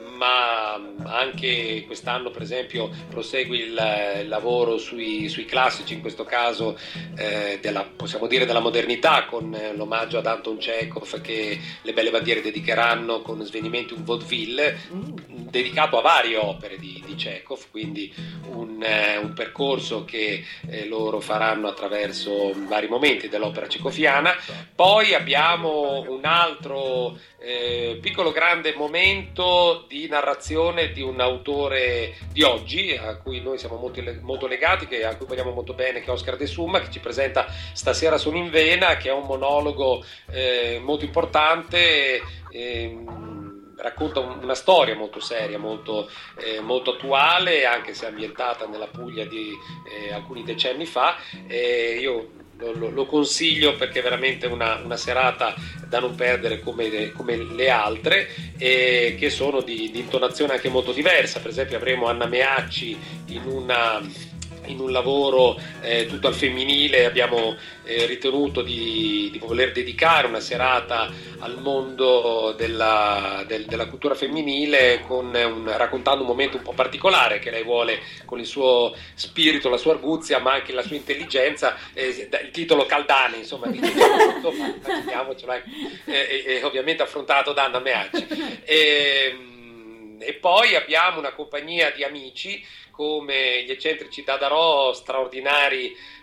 ma anche quest'anno per esempio prosegue il, il lavoro sui, sui classici, in questo caso eh, della, possiamo dire della modernità, con eh, l'omaggio ad Anton Chekhov che le Belle Bandiere dedicheranno con Svenimenti un vaudeville mm. dedicato a varie opere di, di Chekhov, quindi un, eh, un percorso che eh, loro faranno attraverso vari momenti dell'opera cecofiana. Poi abbiamo un altro eh, piccolo grande momento di narrazione di un autore di oggi a cui noi siamo molto, molto legati, che, a cui vogliamo molto bene, che è Oscar De Summa, che ci presenta Stasera sono in vena, che è un monologo eh, molto importante, eh, racconta una storia molto seria, molto, eh, molto attuale, anche se ambientata nella Puglia di eh, alcuni decenni fa. Eh, io Lo, lo consiglio perché è veramente una, una serata da non perdere come, come le altre, e che sono di, di intonazione anche molto diversa. Per esempio avremo Anna Meacci in una in un lavoro eh, tutto al femminile. Abbiamo eh, ritenuto di, di voler dedicare una serata al mondo della, del, della cultura femminile, con un, raccontando un momento un po' particolare che lei vuole, con il suo spirito, la sua arguzia, ma anche la sua intelligenza, eh, il titolo Caldani, insomma, dice tutto, ma immaginiamocelo, ecco, eh, eh, ovviamente affrontato da Anna Meacci. E, e poi abbiamo una compagnia di amici come gli eccentrici Dadarò, straordinari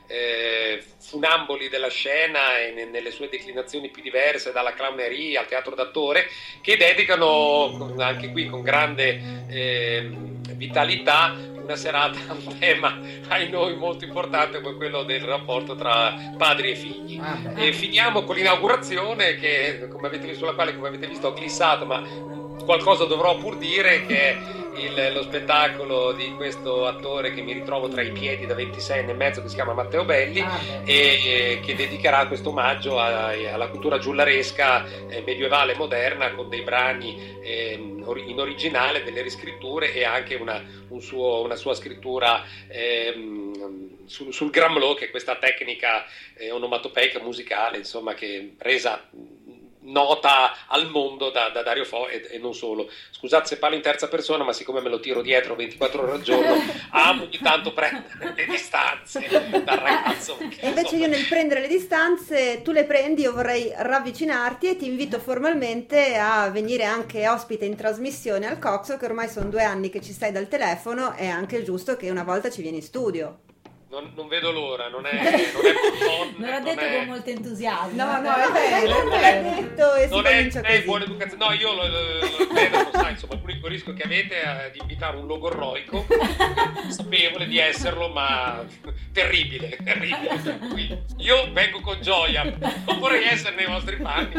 eh, funamboli della scena e ne, nelle sue declinazioni più diverse, dalla clowneria al teatro d'attore, che dedicano con, anche qui con grande eh, vitalità una serata a un tema ai noi molto importante, come quello del rapporto tra padri e figli. Ah, e finiamo con l'inaugurazione che, come avete visto, sulla quale come avete visto ho glissato, ma qualcosa dovrò pur dire, che è il, lo spettacolo di questo attore che mi ritrovo tra i piedi da ventisei anni e mezzo, che si chiama Matteo Belli, ah, e, e che dedicherà questo omaggio a, alla cultura giullaresca eh, medievale e moderna, con dei brani eh, in originale, delle riscritture e anche una, un suo, una sua scrittura eh, sul, sul Gramlow, che è questa tecnica eh, onomatopeica musicale, insomma, che resa nota al mondo da, da Dario Fo e, e non solo. Scusate se parlo in terza persona, ma siccome me lo tiro dietro ventiquattro ore al giorno, amo ogni tanto prendere le distanze dal ragazzo.
E invece io nel prendere le distanze, tu le prendi, io vorrei ravvicinarti e ti invito formalmente a venire anche ospite in trasmissione al Coxo, che ormai sono due anni che ci sei dal telefono, è anche giusto che una volta ci vieni in studio.
Non, non vedo l'ora, non è non è Botton,
non l'ha detto
è...
con molto entusiasmo.
No, no, è vero, non è detto e si
non è,
comincia
è buona educazione. No, io lo, lo, lo vedo, lo sai, insomma, l'unico rischio che avete è di invitare un logorroico, consapevole di esserlo, ma terribile, terribile. Per cui io vengo con gioia, non vorrei essere nei vostri panni.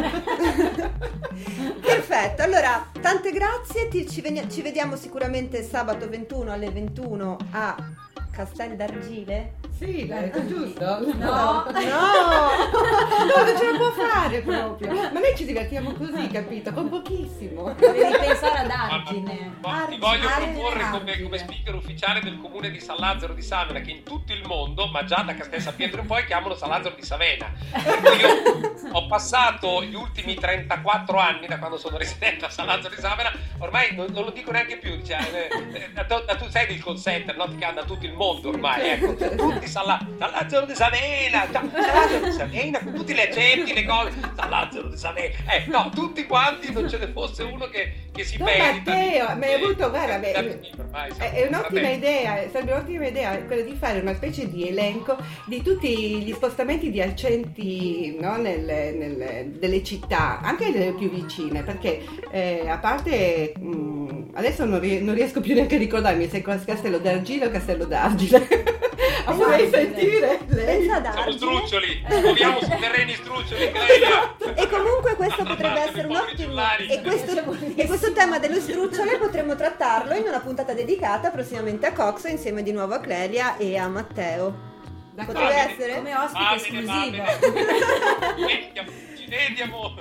Perfetto, allora tante grazie, ti, ci, veni- ci vediamo sicuramente sabato ventuno alle ventuno a Castel d'Argile?
Sì, dai, è giusto?
No, no,
no, non ce la può fare proprio. Ma noi ci divertiamo così, capito? Con pochissimo.
Devi pensare ad Argine.
Ma, ma ti voglio proporre come, come speaker ufficiale del comune di San Lazzaro di Savena, che in tutto il mondo, ma già da Castel San Pietro in poi, chiamano San Lazzaro di Savena. Io ho passato gli ultimi trentaquattro anni, da quando sono residente a San Lazzaro di Savena, ormai non, non lo dico neanche più, diciamo, eh, da, da, tu sei del call center, no? Ti chiama da tutto il mondo ormai, ecco, tutti San, La, San Lazzaro di Savena, San Lazzaro di Savena, con tutti gli accenti, le cose, San Lazzaro di Savena, eh, no, tutti quanti, non ce ne fosse uno che, che si
no,
merita.
Matteo, mi hai avuto, guarda, beh,
ormai,
è, è un'ottima idea, sarebbe un'ottima idea quella di fare una specie di elenco di tutti gli spostamenti di accenti, no, nelle, nelle, delle città, anche delle più vicine, perché eh, a parte mh, adesso non, ries- non riesco più neanche a ricordarmi se è Castello d'Argile o Castello d'Argile. A vorrei sentire lei.
Siamo struccioli, muoviamo su terreni struccioli.
Esatto. E comunque questo potrebbe essere un ottimo, e questo, e questo tema dello strucciole potremmo trattarlo in una puntata dedicata prossimamente a Coxo, insieme di nuovo a Clelia e a Matteo.
D'accordo.
Potrebbe essere
come ospite
ah,
esclusivo.
Vediamo, ci vediamo.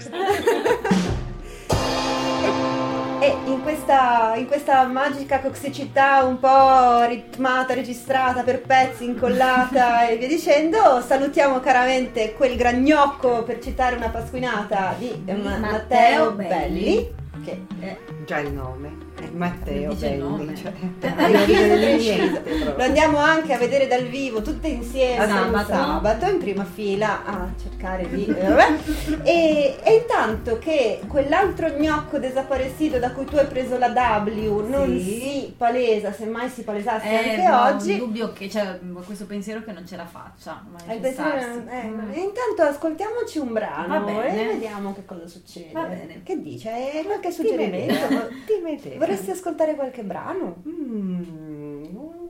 E in questa, in questa magica coxicità un po' ritmata, registrata per pezzi, incollata e via dicendo, salutiamo caramente quel gran gnocco, per citare una pasquinata, di Matteo, Matteo Belli, Belli, che è
già il nome. È Matteo Belli, cioè,
lo andiamo anche a vedere dal vivo tutte insieme
sabato,
sabato in prima fila a cercare di eh, e, e intanto che quell'altro gnocco desaparecido da cui tu hai preso la W non sì. si palesa, semmai si palesasse
eh,
anche
no,
oggi,
il dubbio che c'è questo pensiero che non ce la faccia,
eh, eh, mm. e intanto ascoltiamoci un brano e vediamo che cosa succede.
Va bene.
Che dice? È qualche suggerimento?
Ti
Vorresti ascoltare qualche brano?
Mm.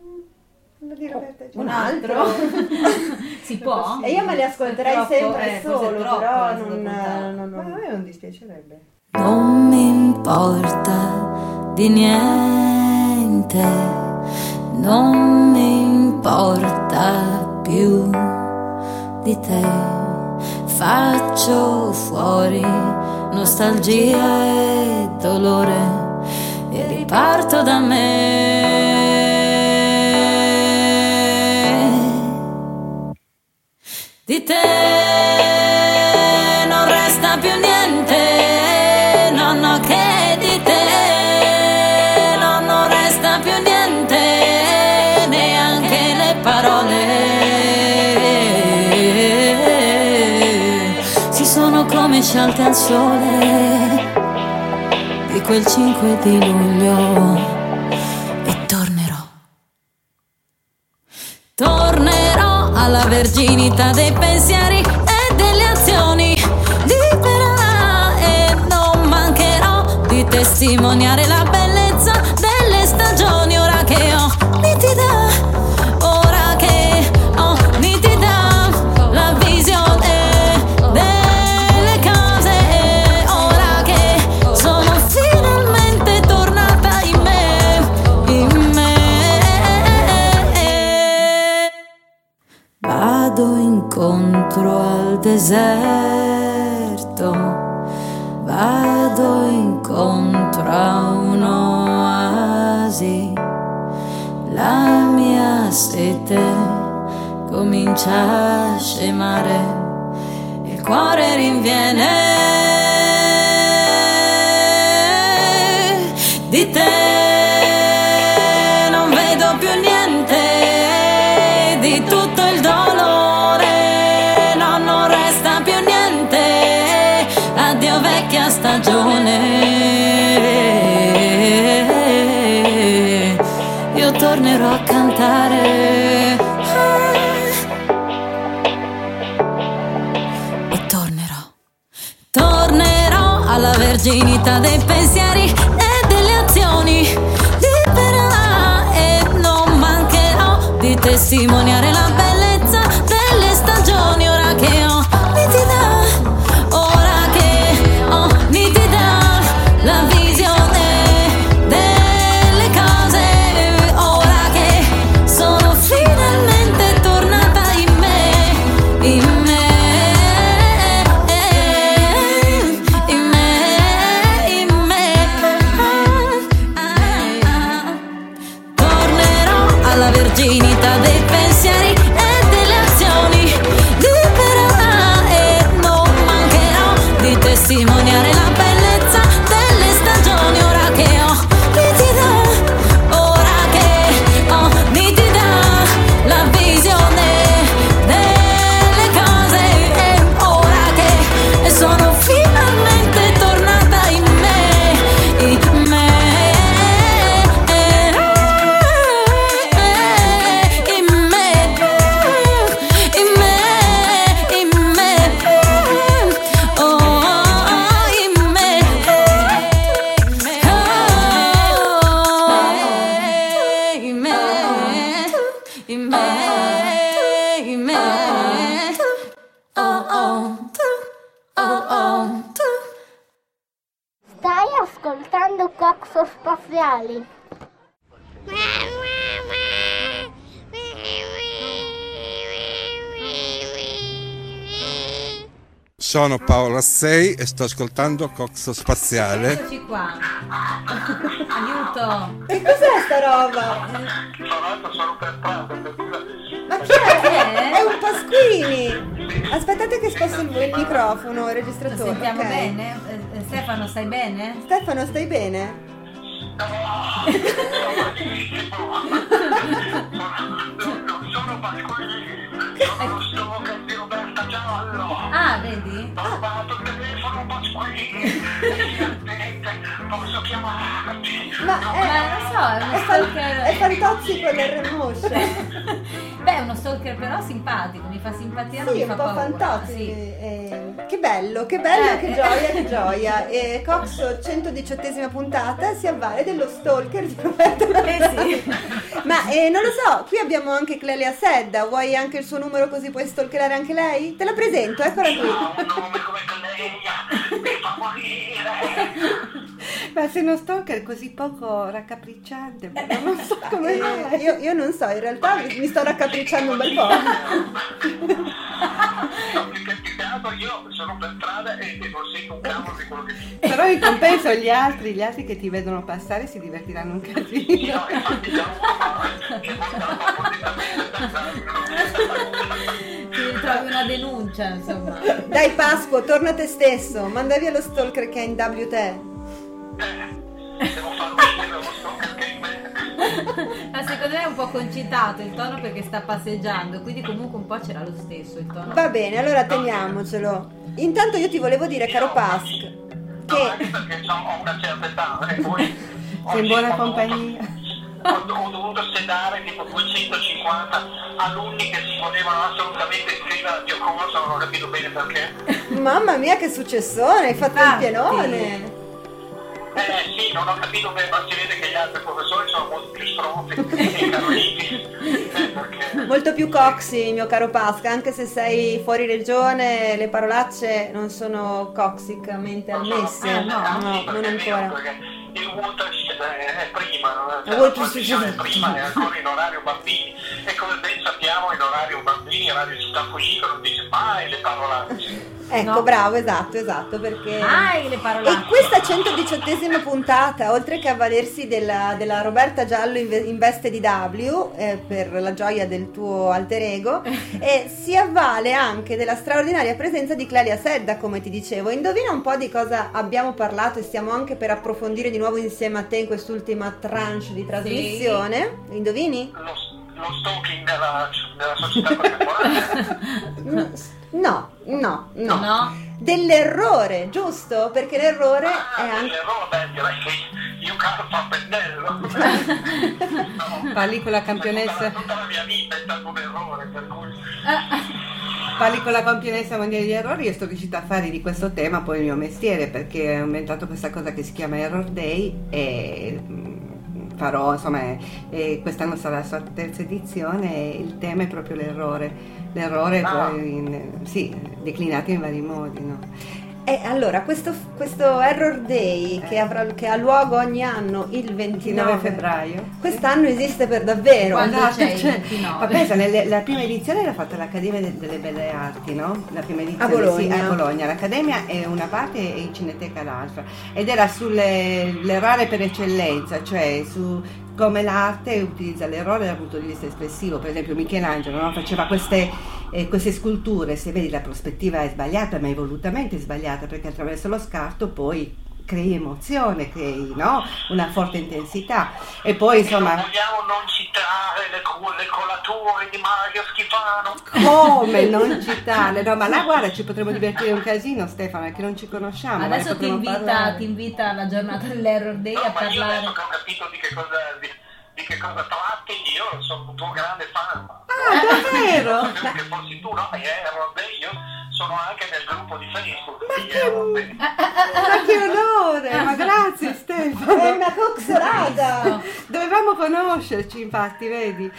Un altro? Si può?
E io me li ascolterei
troppo,
sempre
eh,
solo,
troppo,
però
eh,
non, non, non,
ma a me non dispiacerebbe.
Non mi importa di niente, non mi importa più di te. Faccio fuori nostalgia e dolore e riparto da me. Di te non resta più niente, no, no, che di te no, non resta più niente, neanche le parole si sono come scialte al sole di quel cinque di luglio. E tornerò, tornerò a verginità dei pensieri e delle azioni. Libera e non mancherò di testimoniare la bellezza delle stagioni. Ora che ho nitida, ora che ho nitida la visione delle cose, ora che sono finalmente tornata in me, in me. Vado incontro al deserto, vado incontro a un'oasi, la mia sete comincia a scemare, il cuore rinviene di te, non vedo più niente di tutto il dolore, no, non resta più niente, addio vecchia stagione, io tornerò a cantare e tornerò, tornerò alla verginità dei pensieri e delle azioni, libera e non mancherò di testimoniare la bellezza delle stagioni. Ora che ho nitida, ora che ho nitida la visione delle cose, ora che sono finalmente tornata in me, in me, in me, in me. Tornerò alla verginità dei pensieri e delle azioni, libera e non mancherò di testimoniare la bellezza delle stagioni. Ora che ho nitida, ora che ho nitida la visione delle cose, e ora che sono finalmente tornata in me, in me, in me, in me, in me, oh, in me, oh, in me, in me, in me, oh, oh, oh, oh.
Stai ascoltando Coxo Spaziali.
Sono Paolo Assei e sto ascoltando Coxo Spaziale.
Eccoci qua. Aiuto.
Che cos'è sta roba? Ma chi è? È un Pasquini. Aspettate che sposto il, il microfono, il registratore.
Lo sentiamo
ok?
bene? Eh, Stefano, stai bene?
Stefano, stai bene?
Ah, vedi?
Ah. Posso chiamarti?
Ma è,
Ma non so, è uno
è, fan-
stalker.
è Fantozzi con l'R moscia.
Beh, è uno stalker però simpatico, mi fa simpatia, non
Sì,
mi
un
fa
po'
paura.
Fantozzi.
Sì.
eh, che bello, che bello,
Eh,
che
eh.
gioia, che gioia. E Coxo, centodiciottesima puntata, si avvale dello stalker di Roberto Marzani. Ma eh, non lo so, qui abbiamo anche Clelia Sedda, vuoi anche il suo numero così puoi stalkerare anche lei? Te la presento, eccola qui.
Ma se uno stalker così poco raccapricciante, non so come
Eh,
mai.
io, io non so, in realtà mi, mi sto raccapricciando un bel po'.
Io sono per strada e non sento un cavolo di quello che dici.
Però in compenso gli altri, gli altri che ti vedono passare si divertiranno un casino.
Ti ritrovi una denuncia, insomma.
Dai Pasqua, torna a te stesso, manda via lo stalker che è in W te.
Ma secondo me è un po' concitato il tono perché sta passeggiando, quindi comunque un po' c'era lo stesso il tono.
Va bene, allora teniamocelo. Intanto io ti volevo dire, caro Pasq, che
Perché ho una certa età e poi
Sei in buona compagnia.
ho, ho dovuto sedare tipo duecentocinquanta alunni che si volevano assolutamente iscrivere al mio corso, non ho capito bene perché.
Mamma mia, che successone, hai fatto il pienone.
Eh sì, non ho capito bene, ma si vede che gli altri professori sono molto più stronzi e carolini. Eh, perché...
Molto più coxi, mio caro Pasca, anche se sei fuori regione, le parolacce non sono coxicamente ammesse.
Eh,
no,
no,
no,
sì,
non ancora.
Il watershed è prima, cioè
Il
la
watershed
trasmissione è prima, è ancora in orario bambini. E come ben sappiamo in orario bambini, Radio Città Pulito non dice mai le parolacce.
Ecco,
No.
bravo, esatto, esatto, perché...
Mai le parolacce.
E questa centodiciottesima puntata, oltre che avvalersi della, della Roberta Giallo in, ve- in veste di W, eh, per la gioia del tuo alter ego, eh, si avvale anche della straordinaria presenza di Clelia Sedda, come ti dicevo. Indovina un po' di cosa abbiamo parlato e stiamo anche per approfondire di nuovo insieme a te in quest'ultima tranche di trasmissione. Indovini?
Lo, lo stalking della, della società contemporanea.
No, no, no,
No.
Dell'errore, giusto? Perché l'errore
Ah,
è anche...
l'errore, beh, direi che io caro fa pennello. No,
Parli con la campionessa,
tutta la mia vita è stato un errore, per cui...
parli con la campionessa mondiale di errori. Io sto riuscita a fare di questo tema poi il mio mestiere, perché ho inventato questa cosa che si chiama Error Day e mm, farò, insomma, eh, quest'anno sarà la sua terza edizione e il tema è proprio l'errore. L'errore
Ah.
poi in, sì, declinato in vari modi, no?
E allora, questo, questo Error Day che, avrà, che ha luogo ogni anno il ventinove
ventinove febbraio.
quest'anno esiste per davvero.
Quando
Esatto,
c'è il
cioè,
ventinove?
ma pensa, nelle- la prima edizione l'ha fatta l'Accademia de- delle Belle Arti, no? La prima edizione
A Bologna.
Sì, a Bologna. L'Accademia è una parte e il Cineteca l'altra. Ed era sull'errore per eccellenza, cioè su come l'arte utilizza l'errore dal punto di vista espressivo. Per esempio Michelangelo, no? Faceva queste, eh, queste sculture, se vedi la prospettiva è sbagliata, ma è volutamente sbagliata, perché attraverso lo scarto poi crei emozione, crei, no? Una forte intensità. E poi insomma...
Non vogliamo non citare le, co- le colature di Mario Schifano.
Come non citarle? No, ma là guarda, ci potremmo divertire un casino, Stefano, perché non ci conosciamo. ma ne
Adesso ti
potremo
invita,
parlare.
ti invita alla giornata dell'Error Day
No,
a
ma io
parlare.
adesso che ho capito di che cosa, di, di che cosa tratti, io sono un tuo grande fan.
Ah, davvero?
Non sapevo che fossi tu, no? E Error Day, io sono anche nel gruppo di Facebook.
Ma
di
che-
Error Day.
Ma che onore, ma grazie Stefano.
È una coxerata.
Dovevamo conoscerci, infatti, vedi.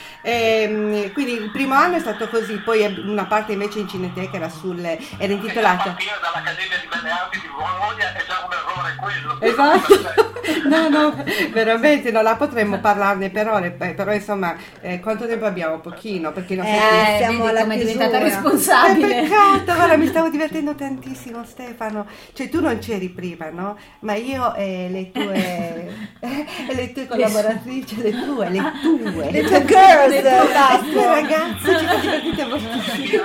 Ehm, quindi il primo anno è stato così, poi una parte invece in Cineteca era sul era
E a
intitolata.
partire dall'Accademia di Belle Arti di Bologna è già un errore quello.
Esatto. No, no, veramente no, la potremmo parlarne per ore, eh, però insomma, eh, quanto tempo abbiamo? Pochino, perché non
Eh, siamo
vedi
alla
come è diventata
chiusura.
responsabile.
Che peccato, guarda, mi stavo divertendo tantissimo, Stefano. Cioè, tu non c'eri prima, no? Ma io e le tue e le tue collaboratrici, le tue, le tue,
Le tue girls,
le tue,
esatto.
le tue ragazze, ci siamo divertite moltissimo.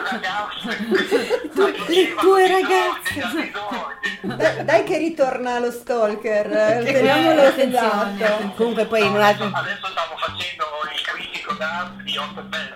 Le tue ragazze.
Dai, dai che ritorna lo stalker, eh, teniamolo
attenzione.
esatto.
Comunque poi in un altro...
Adesso stavo facendo il critico d'arte di otto belle.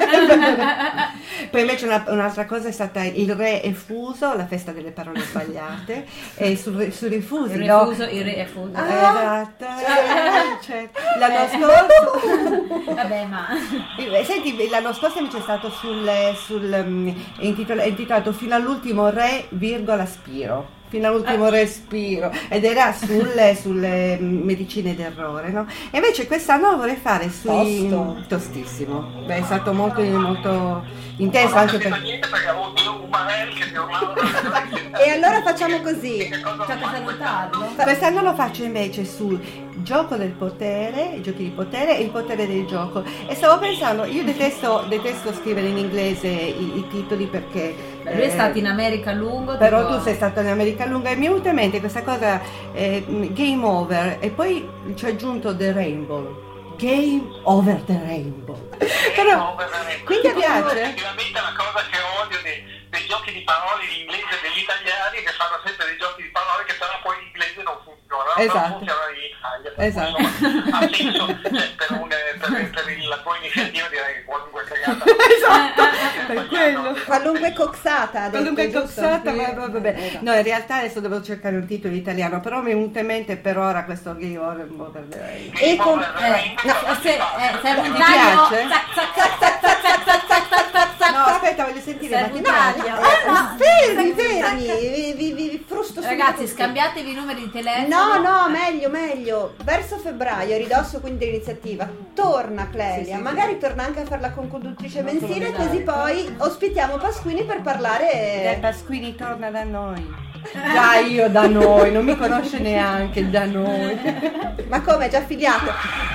Poi invece una- un'altra cosa è stata il re effuso, la festa delle parole sbagliate, e sul, sui rifusi,
Il
no?
refuso, il re è fuso.
Esatto, eh, cioè, l'anno scorso
Vabbè, ma
Eh, senti, l'anno scorso invece è stato sul, sul mm, intitol- intitolato Fino all'ultimo re, virgola, Spiro. Fino all'ultimo respiro, ed era sulle, sulle mm, medicine d'errore, no? E invece quest'anno lo vorrei fare sui
Tosto.
tostissimo. Beh, è stato molto, molto intenso
Non ho
anche
capito
per...
niente perché avevo avuto un Marel che mi urlava.
E allora facciamo così.
tocca salutarlo.
Quest'anno lo faccio invece sul gioco del potere, i giochi di potere e il potere del gioco. E stavo pensando, io detesto, detesto scrivere in inglese i, i titoli perché...
Lui è
eh,
stato in America a lungo.
Però
tipo-
tu sei stato in America a lungo e mi è venuta in mente questa cosa, eh, Game Over, e poi ci ho aggiunto The Rainbow. Game Over the Rainbow. Però, quindi ti piace?
Effettivamente la cosa che odio dei, dei giochi di parole in inglese degli italiani è che fanno sempre dei giochi di parole che però poi in inglese non funzionano,
Esatto.
non funzionano in Italia. Per
Esatto.
cui, insomma, ha senso, cioè, per, un, per, per il- la tua iniziativa direi che qualunque cagata.
Esatto, per quello.
Qualunque coxata, ha detto,
Qualunque
giusto?
coxata, ma vabbè. No, in realtà adesso devo cercare un titolo italiano, però mi è venuto in mente per ora questo Game Over Borderline.
E con...
Eh, no, se, eh, serve un
Ti
taglio.
piace?
Zac, zac, zac, zac, zac, zac, zac, zac, zac, zac.
No, aspetta, voglio sentire
Serve un
Martina.
taglio.
Ah, no, fermi,
Zac, zac,
fermi, vi, vi, vi, vi frusto subito
Ragazzi,
tutti.
scambiatevi i numeri di telefono.
No, no, meglio, meglio. Verso febbraio, a ridosso quindi dell'iniziativa, torna Clelia.
Sì, sì,
magari torna anche a fare la conconduttrice
Molto
mensile,
bene.
così poi ospitiamo Pasquini per
Del
parlare.
Pasquini torna da noi. Già io da noi, non mi conosce neanche da noi.
Ma come, è già affiliato?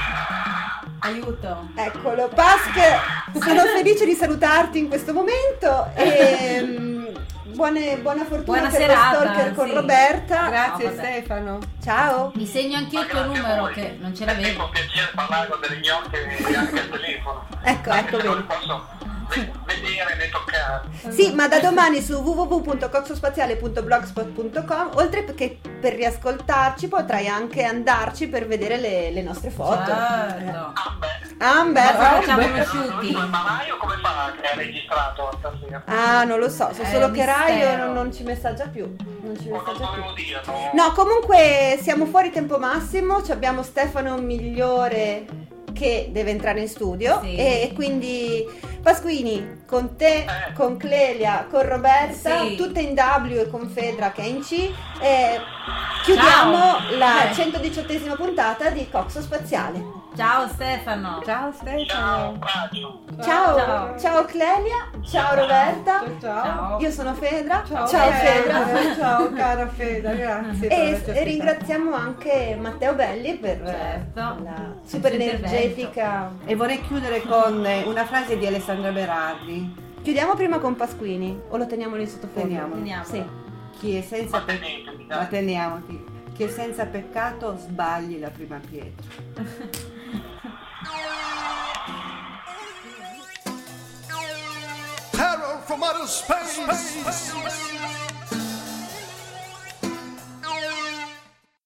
Aiuto.
Eccolo, Pasq, sono felice di salutarti in questo momento e mm, buone- buona fortuna
Buona
per
serata,
lo stalker con
sì.
Roberta.
Grazie
No, vabbè.
Stefano.
Ciao.
Mi segno anch'io il tuo numero che non ce l'avevo.
È un piacere parlare con delle gnocche anche al telefono.
Ecco, ecco
Se non
bene.
le posso ve- vedere né toccare.
Sì, ma da domani su w w w punto coxospaziale punto blogspot punto com, oltre che per riascoltarci, potrai anche andarci per vedere le, le nostre foto.
Certo.
Ah, beh,
Ma facciamo
beh.
uno shooting.
Ma Mario come fa che ha registrato stasera?
Ah, non lo so, so
È
solo
un
che Rai
mistero.
non, non ci messaggia più. Non ci
Non
messaggia più.
dovevo dirlo.
No, comunque siamo fuori tempo massimo, ci abbiamo Stefano Migliore che deve entrare in studio
Sì.
e quindi Pasquini con te, con Clelia, con Roberta,
Sì.
tutte in W e con Fedra che è in C e chiudiamo
Ciao.
la
Eh.
centodiciottesima puntata di Coxo Spaziale.
Ciao Stefano.
Ciao Stefano.
Ciao, bacio.
Ciao,
Ciao.
ciao Clelia, ciao Roberta,
Ciao.
io sono Fedra,
Ciao,
Fedra.
Fedra. Ciao cara Fedra, grazie. per
E,
averci
e
ospitato.
ringraziamo anche Matteo Belli per
Certo.
la super energetica.
E vorrei chiudere con eh, una frase di Alessandra Berardi.
Chiudiamo prima con Pasquini o lo teniamo lì sottofondo?
Teniamo.
Teniamo.
Sì.
Chi è senza
Ma
pe-
tenetemi,
ma
dai.
teniamoti. Chi è senza peccato sbagli la prima pietra.
Terror from outer space.